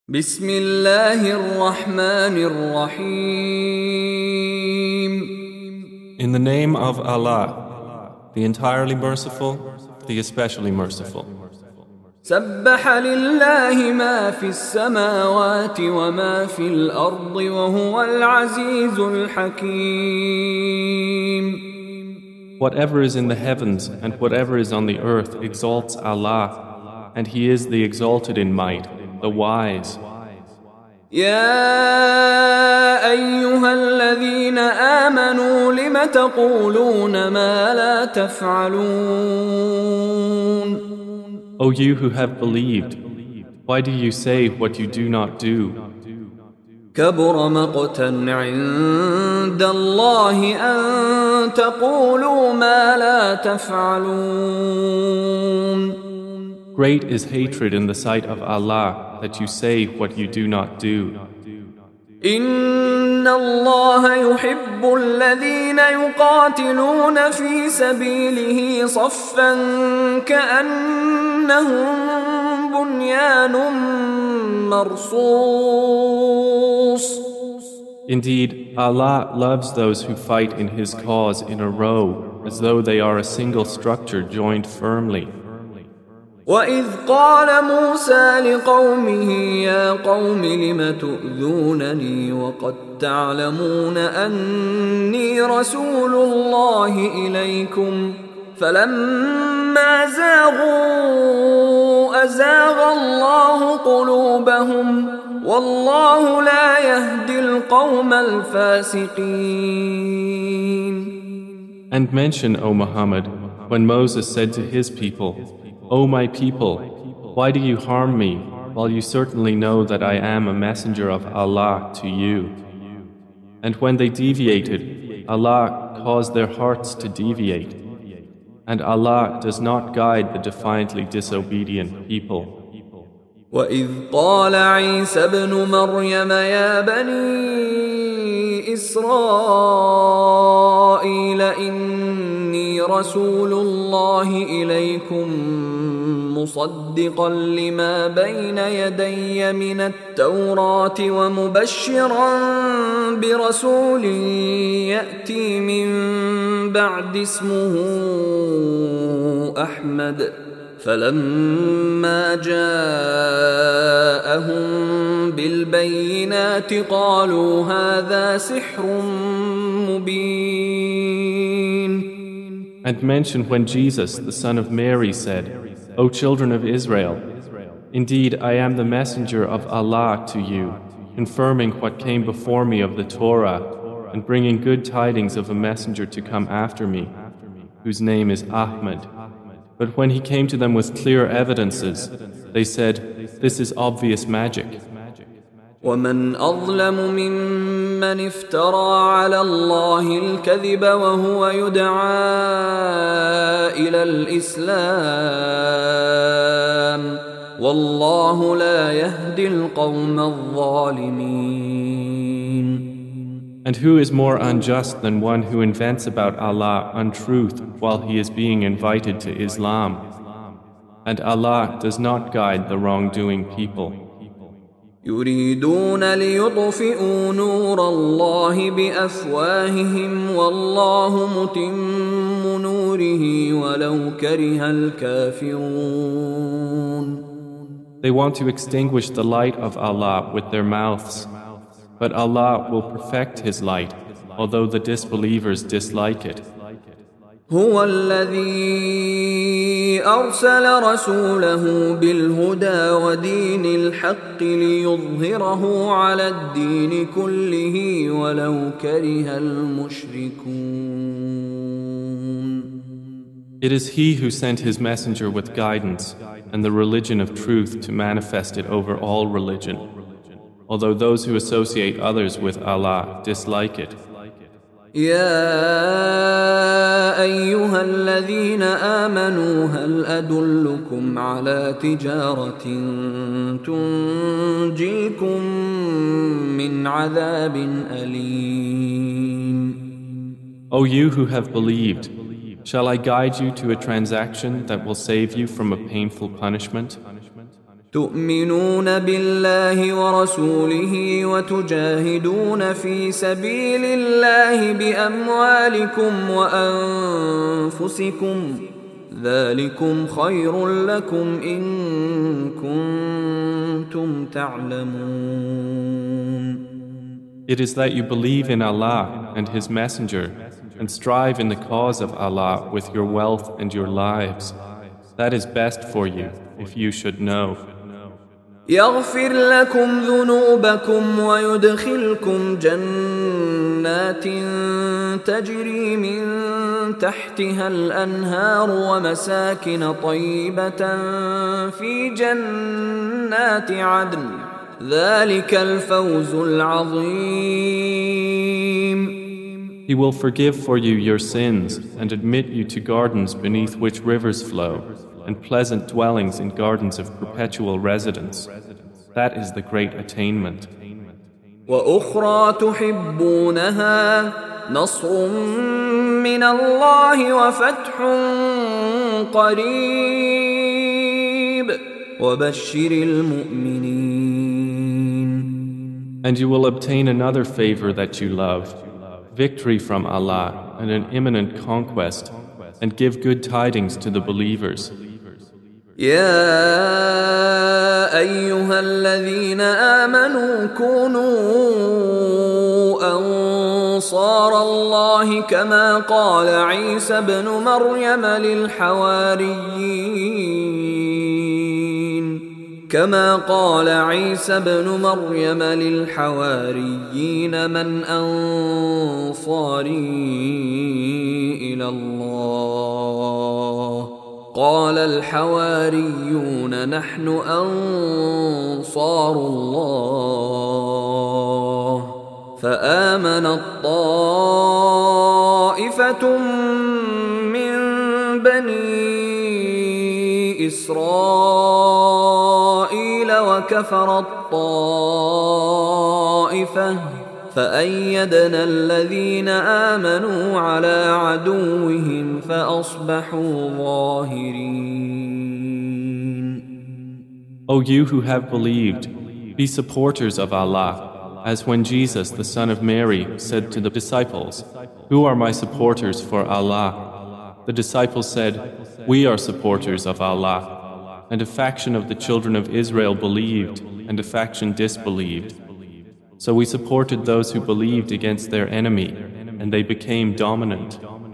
بسم الله الرحمن الرحيم. In the name of Allah, the entirely merciful, the especially merciful. سبح لله ما في السماوات وما في الأرض وهو العزيز الحكيم. Whatever is in the heavens and whatever is on the earth exalts Allah, and He is the exalted in might, the wise. يا أيها الذين آمنوا لم تقولون ما لا تفعلون. O you who have believed, why do you say what you do not do? كبر مقتا عند الله أن تقولوا ما لا تفعلون. Great is hatred in the sight of Allah that you say what you do not do. إن الله يحب الذين يقاتلون في سبيله صفا كأنهم بنيان مرصوص. Indeed, Allah loves those who fight in His cause in a row, as though they are a single structure joined firmly. وَإِذْ قَالَ مُوسَى لِقَوْمِهِ يَا قَوْمِ لِمَ تُؤْذُونَنِي وَقَدْ تَعْلَمُونَ أَنِّي رَسُولُ اللَّهِ إِلَيْكُمْ فَلَمَّا زَاغُوا أَزَاغَ اللَّهُ قُلُوبَهُمْ وَاللَّهُ لَا يَهْدِي الْقَوْمَ الْفَاسِقِينَ. And mention, O Muhammad, when Moses said to his people, O my people, why do you harm me, while you certainly know that I am a messenger of Allah to you? And when they deviated, Allah caused their hearts to deviate. And Allah does not guide the defiantly disobedient people. وَإِذْ قَالَ عِيسَى ابْنُ مَرْيَمَ يَا بَنِي إِسْرَائِيلَ إِنِّي رَسُولُ اللَّهِ إِلَيْكُمْ مُصَدِّقًا لِمَا بَيْنَ يَدَيَّ مِنَ التَّوْرَاةِ وَمُبَشِّرًا بِرَسُولٍ يَأْتِي مِن بَعْدِ اسْمُهُ أَحْمَدُ فلما جاءهم بالبينات قالوا هذا سحر مبين. And mention when Jesus, the son of Mary, said, O children of Israel, indeed I am the messenger of Allah to you, confirming what came before me of the Torah, and bringing good tidings of a messenger to come after me, whose name is Ahmad. But when he came to them with clear evidences, they said, this is obvious magic. وَمَنْ أَظْلَمُ مِمَّنِ افْتَرَى عَلَى اللَّهِ الْكَذِبَ وَهُوَ يُدْعَى إِلَى الْإِسْلَامِ وَاللَّهُ لَا يَهْدِي الْقَوْمَ الظَّالِمِينَ. And who is more unjust than one who invents about Allah untruth while he is being invited to Islam? And Allah does not guide the wrongdoing people. يريدون ليطفئوا نور الله بأفواههم والله متم نوره ولو كره الكافرون. They want to extinguish the light of Allah with their mouths, but Allah will perfect His light, although the disbelievers dislike it. هو الذي أرسل رسوله بالهدى ودين الحق ليظهره على الدين كله ولو كره المشركون. It is He who sent His messenger with guidance and the religion of truth to manifest it over all religion, although those who associate others with Allah dislike it. يا أيها الذين آمنوا هل أدلكم على تجارة تنجيكم من عذاب أليم. O you who have believed, shall I guide you to a transaction that will save you from a painful punishment? تؤمنون بالله ورسوله وتجاهدون في سبيل الله بأموالكم وأنفسكم ذلكم خير لكم إن كنتم تعلمون. It is that you believe in Allah and His Messenger and strive in the cause of Allah with your wealth and your lives. That is best for you if you should know. يغفر لكم ذنوبكم ويدخلكم جنات تجري من تحتها الأنهار ومساكن طيبة في جنات عدن ذلك الفوز العظيم. He will forgive for you your sins and admit you to gardens beneath which rivers flow and pleasant dwellings in gardens of perpetual residence. That is the great attainment. وأخرى تحبونها نصر من الله وفتح قريب وبشر المؤمنين. And you will obtain another favor that you love, victory from Allah and an imminent conquest, and give good tidings to the believers. يا أيها الذين آمنوا كونوا أنصار الله كما قال عيسى ابن مريم للحواريين من أنصاري إلى الله قال الحواريون نحن أنصار الله فآمنت طائفة من بني إسرائيل وكفرت طائفة فأيدنا الذين آمنوا على عدوهم فأصبحوا ظاهرين. O you who have believed, be supporters of Allah, as when Jesus, the son of Mary, said to the disciples, "Who are my supporters for Allah?" The disciples said, "We are supporters of Allah." And a faction of the children of Israel believed, and a faction disbelieved. So we supported those who believed against their enemy, and they became dominant.